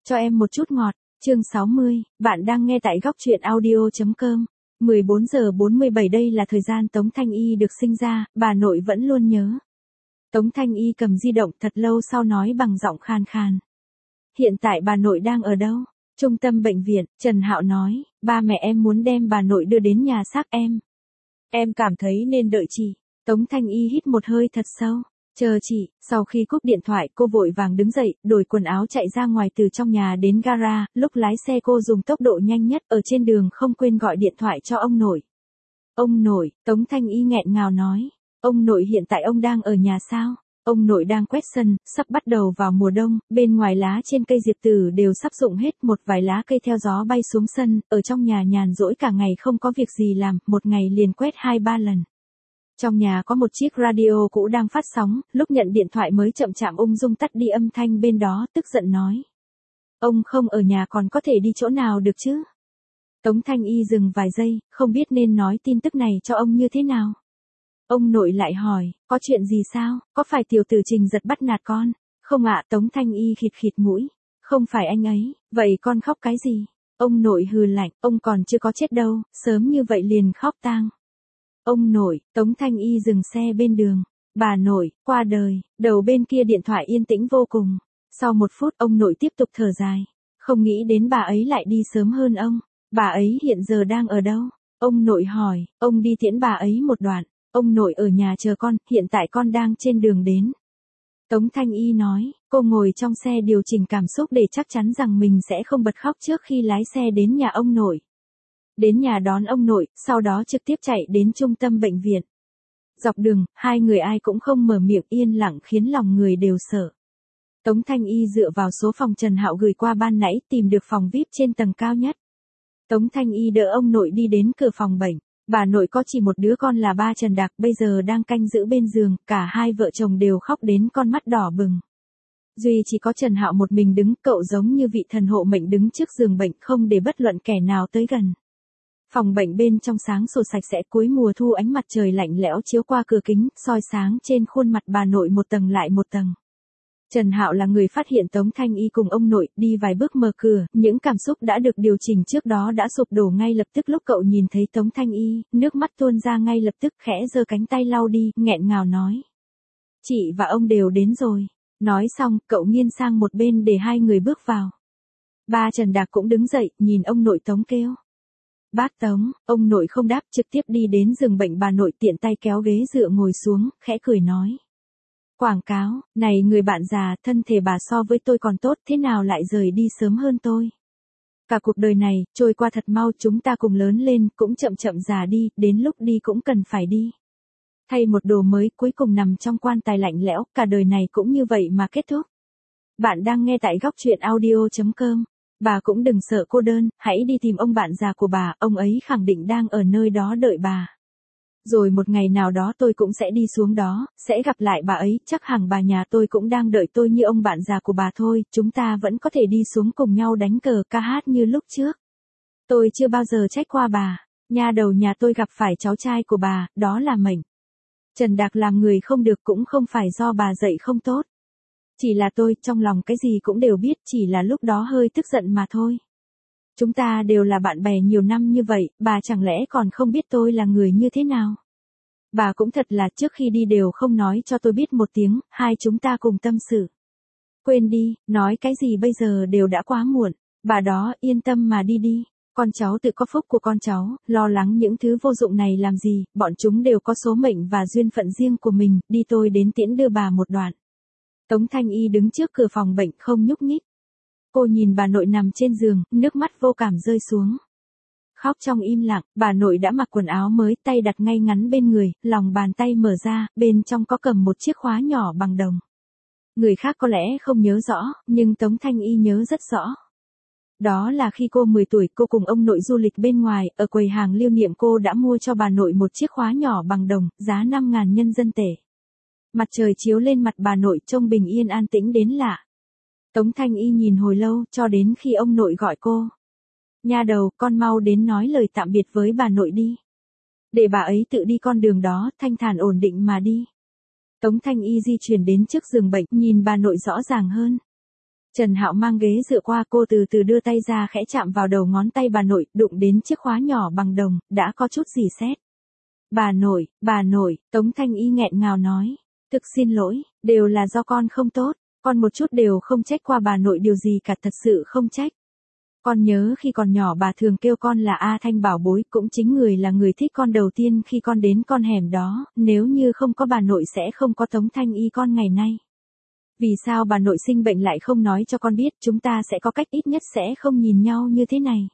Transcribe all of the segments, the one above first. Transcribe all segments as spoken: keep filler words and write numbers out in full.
Cho em một chút ngọt, chương sáu mươi, bạn đang nghe tại góc truyện audio.com. mười bốn giờ bốn mươi bảy đây là thời gian Tống Thanh Y được sinh ra, bà nội vẫn luôn nhớ. Tống Thanh Y cầm di động thật lâu sau nói bằng giọng khàn khàn. Hiện tại bà nội đang ở đâu? Trung tâm bệnh viện, Trần Hạo nói, ba mẹ em muốn đem bà nội đưa đến nhà xác em. Em cảm thấy nên đợi chị. Tống Thanh Y hít một hơi thật sâu. Chờ chị, sau khi cúp điện thoại cô vội vàng đứng dậy, đổi quần áo chạy ra ngoài từ trong nhà đến gara, lúc lái xe cô dùng tốc độ nhanh nhất, ở trên đường không quên gọi điện thoại cho ông nội. Ông nội, Tống Thanh Y nghẹn ngào nói, ông nội hiện tại ông đang ở nhà sao? Ông nội đang quét sân, sắp bắt đầu vào mùa đông, bên ngoài lá trên cây diệp tử đều sắp rụng hết, một vài lá cây theo gió bay xuống sân, ở trong nhà nhàn rỗi cả ngày không có việc gì làm, một ngày liền quét hai ba lần. Trong nhà có một chiếc radio cũ đang phát sóng, lúc nhận điện thoại mới chậm chạp ung dung tắt đi âm thanh bên đó, tức giận nói. Ông không ở nhà còn có thể đi chỗ nào được chứ? Tống Thanh Y dừng vài giây, không biết nên nói tin tức này cho ông như thế nào. Ông nội lại hỏi, có chuyện gì sao, có phải tiểu tử Trình Giật bắt nạt con? Không ạ, Tống Thanh Y khịt khịt mũi. Không phải anh ấy, vậy con khóc cái gì? Ông nội hừ lạnh, ông còn chưa có chết đâu, sớm như vậy liền khóc tang. Ông nội, Tống Thanh Y dừng xe bên đường. Bà nội, qua đời, đầu bên kia điện thoại yên tĩnh vô cùng. Sau một phút ông nội tiếp tục thở dài. Không nghĩ đến bà ấy lại đi sớm hơn ông. Bà ấy hiện giờ đang ở đâu? Ông nội hỏi, ông đi tiễn bà ấy một đoạn. Ông nội ở nhà chờ con, hiện tại con đang trên đường đến. Tống Thanh Y nói, cô ngồi trong xe điều chỉnh cảm xúc để chắc chắn rằng mình sẽ không bật khóc trước khi lái xe đến nhà ông nội. Đến nhà đón ông nội, sau đó trực tiếp chạy đến trung tâm bệnh viện. Dọc đường, hai người ai cũng không mở miệng, yên lặng khiến lòng người đều sợ. Tống Thanh Y dựa vào số phòng Trần Hạo gửi qua ban nãy, tìm được phòng vi ai pi trên tầng cao nhất. Tống Thanh Y đỡ ông nội đi đến cửa phòng bệnh. Bà nội có chỉ một đứa con là ba Trần Đạc, bây giờ đang canh giữ bên giường, cả hai vợ chồng đều khóc đến con mắt đỏ bừng. Duy chỉ có Trần Hạo một mình đứng, cậu giống như vị thần hộ mệnh đứng trước giường bệnh, không để bất luận kẻ nào tới gần. Phòng bệnh bên trong sáng sủa sạch sẽ, cuối mùa thu ánh mặt trời lạnh lẽo chiếu qua cửa kính, soi sáng trên khuôn mặt bà nội một tầng lại một tầng. Trần Hạo là người phát hiện Tống Thanh Y cùng ông nội, đi vài bước mở cửa, những cảm xúc đã được điều chỉnh trước đó đã sụp đổ ngay lập tức lúc cậu nhìn thấy Tống Thanh Y, nước mắt tuôn ra ngay lập tức, khẽ giơ cánh tay lau đi, nghẹn ngào nói. Chị và ông đều đến rồi. Nói xong, cậu nghiêng sang một bên để hai người bước vào. Ba Trần Đạc cũng đứng dậy, nhìn ông nội Tống kêu. Bác Tống, ông nội không đáp, trực tiếp đi đến giường bệnh bà nội, tiện tay kéo ghế dựa ngồi xuống, khẽ cười nói. Quảng cáo, này người bạn già, thân thể bà so với tôi còn tốt, thế nào lại rời đi sớm hơn tôi? Cả cuộc đời này, trôi qua thật mau, chúng ta cùng lớn lên, cũng chậm chậm già đi, đến lúc đi cũng cần phải đi. Thay một đồ mới, cuối cùng nằm trong quan tài lạnh lẽo, cả đời này cũng như vậy mà kết thúc. Bạn đang nghe tại góc truyện audio.com. Bà cũng đừng sợ cô đơn, hãy đi tìm ông bạn già của bà, ông ấy khẳng định đang ở nơi đó đợi bà. Rồi một ngày nào đó tôi cũng sẽ đi xuống đó, sẽ gặp lại bà ấy, chắc hẳn bà nhà tôi cũng đang đợi tôi như ông bạn già của bà thôi, chúng ta vẫn có thể đi xuống cùng nhau đánh cờ ca hát như lúc trước. Tôi chưa bao giờ trách qua bà, nha đầu nhà tôi gặp phải cháu trai của bà, đó là mệnh. Trần Đạc làm người không được cũng không phải do bà dạy không tốt. Chỉ là tôi, trong lòng cái gì cũng đều biết, chỉ là lúc đó hơi tức giận mà thôi. Chúng ta đều là bạn bè nhiều năm như vậy, bà chẳng lẽ còn không biết tôi là người như thế nào? Bà cũng thật là trước khi đi đều không nói cho tôi biết một tiếng, hai chúng ta cùng tâm sự. Quên đi, nói cái gì bây giờ đều đã quá muộn, bà đó yên tâm mà đi đi, con cháu tự có phúc của con cháu, lo lắng những thứ vô dụng này làm gì, bọn chúng đều có số mệnh và duyên phận riêng của mình, đi tôi đến tiễn đưa bà một đoạn. Tống Thanh Y đứng trước cửa phòng bệnh không nhúc nhích. Cô nhìn bà nội nằm trên giường, nước mắt vô cảm rơi xuống. Khóc trong im lặng, bà nội đã mặc quần áo mới, tay đặt ngay ngắn bên người, lòng bàn tay mở ra, bên trong có cầm một chiếc khóa nhỏ bằng đồng. Người khác có lẽ không nhớ rõ, nhưng Tống Thanh Y nhớ rất rõ. Đó là khi cô mười tuổi, cô cùng ông nội du lịch bên ngoài, ở quầy hàng lưu niệm cô đã mua cho bà nội một chiếc khóa nhỏ bằng đồng, giá năm ngàn nhân dân tệ. Mặt trời chiếu lên mặt bà nội trông bình yên an tĩnh đến lạ. Tống Thanh Y nhìn hồi lâu, cho đến khi ông nội gọi cô. Nha đầu, con mau đến nói lời tạm biệt với bà nội đi. Để bà ấy tự đi con đường đó, thanh thản ổn định mà đi. Tống Thanh Y di chuyển đến trước giường bệnh, nhìn bà nội rõ ràng hơn. Trần Hạo mang ghế dựa qua, cô từ từ đưa tay ra khẽ chạm vào đầu ngón tay bà nội, đụng đến chiếc khóa nhỏ bằng đồng, đã có chút rỉ sét. Bà nội, bà nội, Tống Thanh Y nghẹn ngào nói. Thực xin lỗi, đều là do con không tốt, con một chút đều không trách qua bà nội điều gì cả, thật sự không trách. Con nhớ khi còn nhỏ bà thường kêu con là A Thanh bảo bối, cũng chính người là người thích con đầu tiên khi con đến con hẻm đó, nếu như không có bà nội sẽ không có Tống Thanh Y con ngày nay. Vì sao bà nội sinh bệnh lại không nói cho con biết, chúng ta sẽ có cách ít nhất sẽ không nhìn nhau như thế này.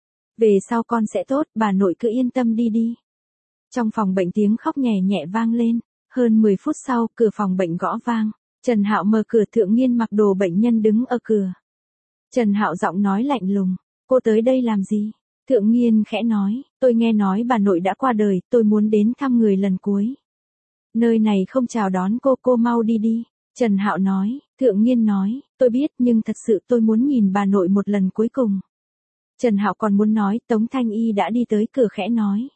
Về sau con sẽ tốt, bà nội cứ yên tâm đi đi. Trong phòng bệnh tiếng khóc nhẹ nhẹ vang lên, hơn mười phút sau, cửa phòng bệnh gõ vang, Trần Hạo mở cửa, Thượng Nghiên mặc đồ bệnh nhân đứng ở cửa. Trần Hạo giọng nói lạnh lùng, cô tới đây làm gì? Thượng Nghiên khẽ nói, tôi nghe nói bà nội đã qua đời, tôi muốn đến thăm người lần cuối. Nơi này không chào đón cô, cô mau đi đi. Trần Hạo nói, Thượng Nghiên nói, tôi biết nhưng thật sự tôi muốn nhìn bà nội một lần cuối cùng. Trần Hạo còn muốn nói, Tống Thanh Y đã đi tới cửa khẽ nói.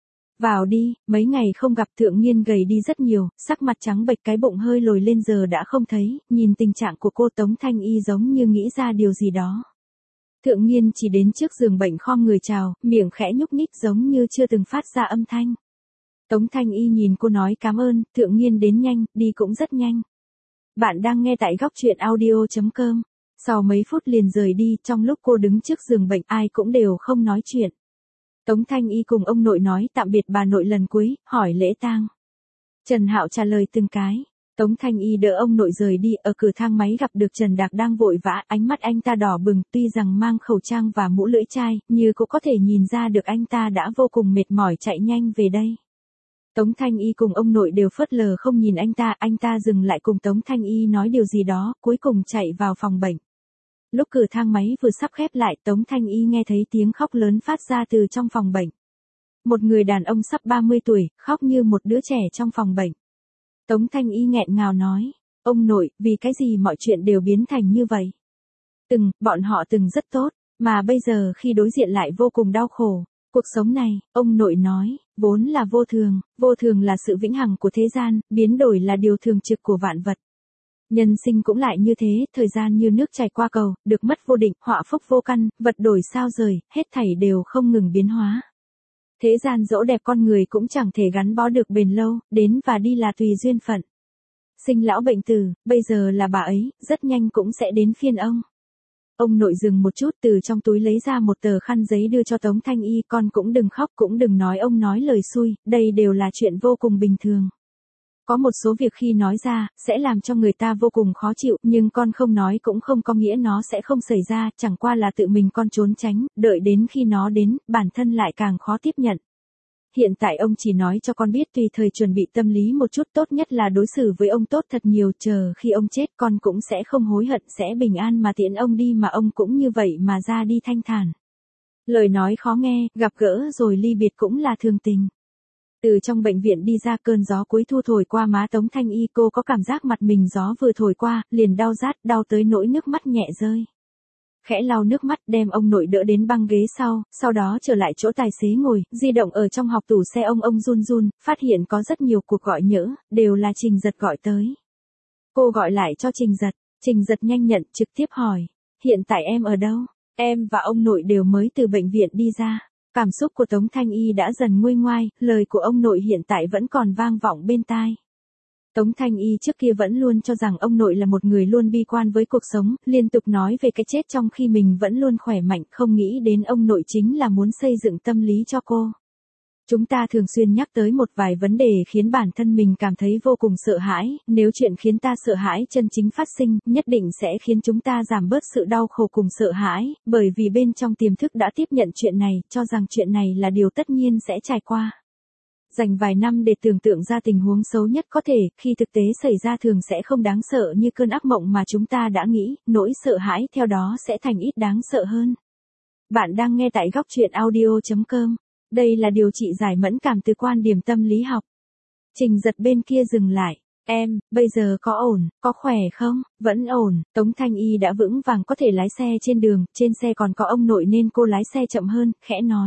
Vào đi, mấy ngày không gặp. Thượng Nghiên gầy đi rất nhiều, sắc mặt trắng bệch, cái bụng hơi lồi lên giờ đã không thấy, nhìn tình trạng của cô Tống Thanh Y giống như nghĩ ra điều gì đó. Thượng Nghiên chỉ đến trước giường bệnh khom người chào, miệng khẽ nhúc nhích giống như chưa từng phát ra âm thanh. Tống Thanh Y nhìn cô nói cảm ơn, Thượng Nghiên đến nhanh, đi cũng rất nhanh. Bạn đang nghe tại góc truyện audio chấm com. Sau mấy phút liền rời đi, trong lúc cô đứng trước giường bệnh ai cũng đều không nói chuyện. Tống Thanh Y cùng ông nội nói tạm biệt bà nội lần cuối, hỏi lễ tang. Trần Hạo trả lời từng cái. Tống Thanh Y đỡ ông nội rời đi, ở cửa thang máy gặp được Trần Đạc đang vội vã, ánh mắt anh ta đỏ bừng, tuy rằng mang khẩu trang và mũ lưỡi chai, như cũng có thể nhìn ra được anh ta đã vô cùng mệt mỏi chạy nhanh về đây. Tống Thanh Y cùng ông nội đều phớt lờ không nhìn anh ta, anh ta dừng lại cùng Tống Thanh Y nói điều gì đó, cuối cùng chạy vào phòng bệnh. Lúc cửa thang máy vừa sắp khép lại, Tống Thanh Y nghe thấy tiếng khóc lớn phát ra từ trong phòng bệnh. Một người đàn ông sắp ba mươi tuổi, khóc như một đứa trẻ trong phòng bệnh. Tống Thanh Y nghẹn ngào nói, ông nội, vì cái gì mọi chuyện đều biến thành như vậy? Từng, bọn họ từng rất tốt, mà bây giờ khi đối diện lại vô cùng đau khổ. Cuộc sống này, ông nội nói, vốn là vô thường, vô thường là sự vĩnh hằng của thế gian, biến đổi là điều thường trực của vạn vật. Nhân sinh cũng lại như thế, thời gian như nước chảy qua cầu, được mất vô định, họa phúc vô căn, vật đổi sao rời, hết thảy đều không ngừng biến hóa. Thế gian dẫu đẹp con người cũng chẳng thể gắn bó được bền lâu, đến và đi là tùy duyên phận. Sinh lão bệnh tử, bây giờ là bà ấy, rất nhanh cũng sẽ đến phiên ông. Ông nội dừng một chút, từ trong túi lấy ra một tờ khăn giấy đưa cho Tống Thanh Y, con cũng đừng khóc, cũng đừng nói ông nói lời xui, đây đều là chuyện vô cùng bình thường. Có một số việc khi nói ra, sẽ làm cho người ta vô cùng khó chịu, nhưng con không nói cũng không có nghĩa nó sẽ không xảy ra, chẳng qua là tự mình con trốn tránh, đợi đến khi nó đến, bản thân lại càng khó tiếp nhận. Hiện tại ông chỉ nói cho con biết tùy thời chuẩn bị tâm lý một chút, tốt nhất là đối xử với ông tốt thật nhiều, chờ khi ông chết con cũng sẽ không hối hận, sẽ bình an mà tiễn ông đi, mà ông cũng như vậy mà ra đi thanh thản. Lời nói khó nghe, gặp gỡ rồi ly biệt cũng là thường tình. Từ trong bệnh viện đi ra, cơn gió cuối thu thổi qua má Tống Thanh Y, cô có cảm giác mặt mình gió vừa thổi qua, liền đau rát, đau tới nỗi nước mắt nhẹ rơi. Khẽ lau nước mắt, đem ông nội đỡ đến băng ghế sau, sau đó trở lại chỗ tài xế ngồi, di động ở trong học tủ xe ông ông run run, phát hiện có rất nhiều cuộc gọi nhỡ, đều là Trình Giật gọi tới. Cô gọi lại cho Trình Giật, Trình Giật nhanh nhận, trực tiếp hỏi, hiện tại em ở đâu? Em và ông nội đều mới từ bệnh viện đi ra. Cảm xúc của Tống Thanh Y đã dần nguôi ngoai, lời của ông nội hiện tại vẫn còn vang vọng bên tai. Tống Thanh Y trước kia vẫn luôn cho rằng ông nội là một người luôn bi quan với cuộc sống, liên tục nói về cái chết trong khi mình vẫn luôn khỏe mạnh, không nghĩ đến ông nội chính là muốn xây dựng tâm lý cho cô. Chúng ta thường xuyên nhắc tới một vài vấn đề khiến bản thân mình cảm thấy vô cùng sợ hãi, nếu chuyện khiến ta sợ hãi chân chính phát sinh, nhất định sẽ khiến chúng ta giảm bớt sự đau khổ cùng sợ hãi, bởi vì bên trong tiềm thức đã tiếp nhận chuyện này, cho rằng chuyện này là điều tất nhiên sẽ trải qua. Dành vài năm để tưởng tượng ra tình huống xấu nhất có thể, khi thực tế xảy ra thường sẽ không đáng sợ như cơn ác mộng mà chúng ta đã nghĩ, nỗi sợ hãi theo đó sẽ thành ít đáng sợ hơn. Bạn đang nghe tại góc truyện audio chấm com. Đây là điều trị giải mẫn cảm từ quan điểm tâm lý học. Trình Giật bên kia dừng lại. Em, bây giờ có ổn, có khỏe không? Vẫn ổn. Tống Thanh Y đã vững vàng có thể lái xe trên đường, trên xe còn có ông nội nên cô lái xe chậm hơn, khẽ nói.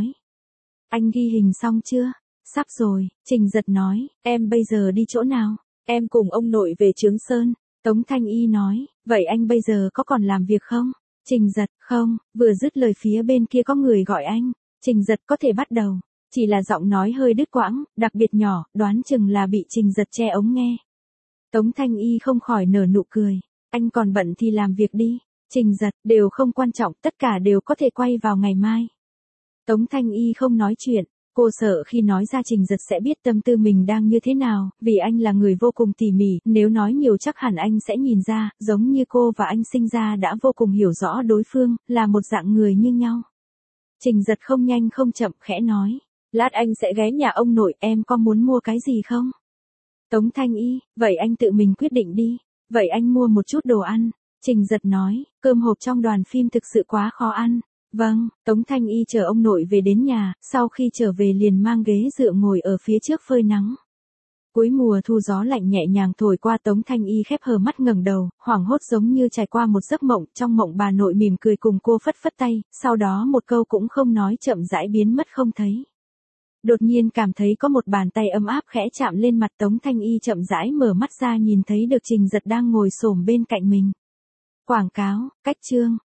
Anh ghi hình xong chưa? Sắp rồi, Trình Giật nói, em bây giờ đi chỗ nào? Em cùng ông nội về Trướng Sơn. Tống Thanh Y nói, vậy anh bây giờ có còn làm việc không? Trình Giật, không, vừa dứt lời phía bên kia có người gọi anh. Trình Giật có thể bắt đầu. Chỉ là giọng nói hơi đứt quãng, đặc biệt nhỏ, đoán chừng là bị Trình Giật che ống nghe. Tống Thanh Y không khỏi nở nụ cười. Anh còn bận thì làm việc đi. Trình Giật, đều không quan trọng, tất cả đều có thể quay vào ngày mai. Tống Thanh Y không nói chuyện. Cô sợ khi nói ra Trình Giật sẽ biết tâm tư mình đang như thế nào, vì anh là người vô cùng tỉ mỉ, nếu nói nhiều chắc hẳn anh sẽ nhìn ra, giống như cô và anh sinh ra đã vô cùng hiểu rõ đối phương, là một dạng người như nhau. Trình Giật không nhanh không chậm khẽ nói, lát anh sẽ ghé nhà ông nội, em có muốn mua cái gì không? Tống Thanh Y, vậy anh tự mình quyết định đi, vậy anh mua một chút đồ ăn. Trình Giật nói, cơm hộp trong đoàn phim thực sự quá khó ăn. Vâng, Tống Thanh Y chờ ông nội về đến nhà, sau khi trở về liền mang ghế dựa ngồi ở phía trước phơi nắng. Cuối mùa thu gió lạnh nhẹ nhàng thổi qua, Tống Thanh Y khép hờ mắt ngẩng đầu, hoảng hốt giống như trải qua một giấc mộng, trong mộng bà nội mỉm cười cùng cô phất phất tay, sau đó một câu cũng không nói chậm rãi biến mất không thấy. Đột nhiên cảm thấy có một bàn tay ấm áp khẽ chạm lên mặt, Tống Thanh Y chậm rãi mở mắt ra nhìn thấy được Trình Giật đang ngồi xổm bên cạnh mình. Quảng cáo, cách chương.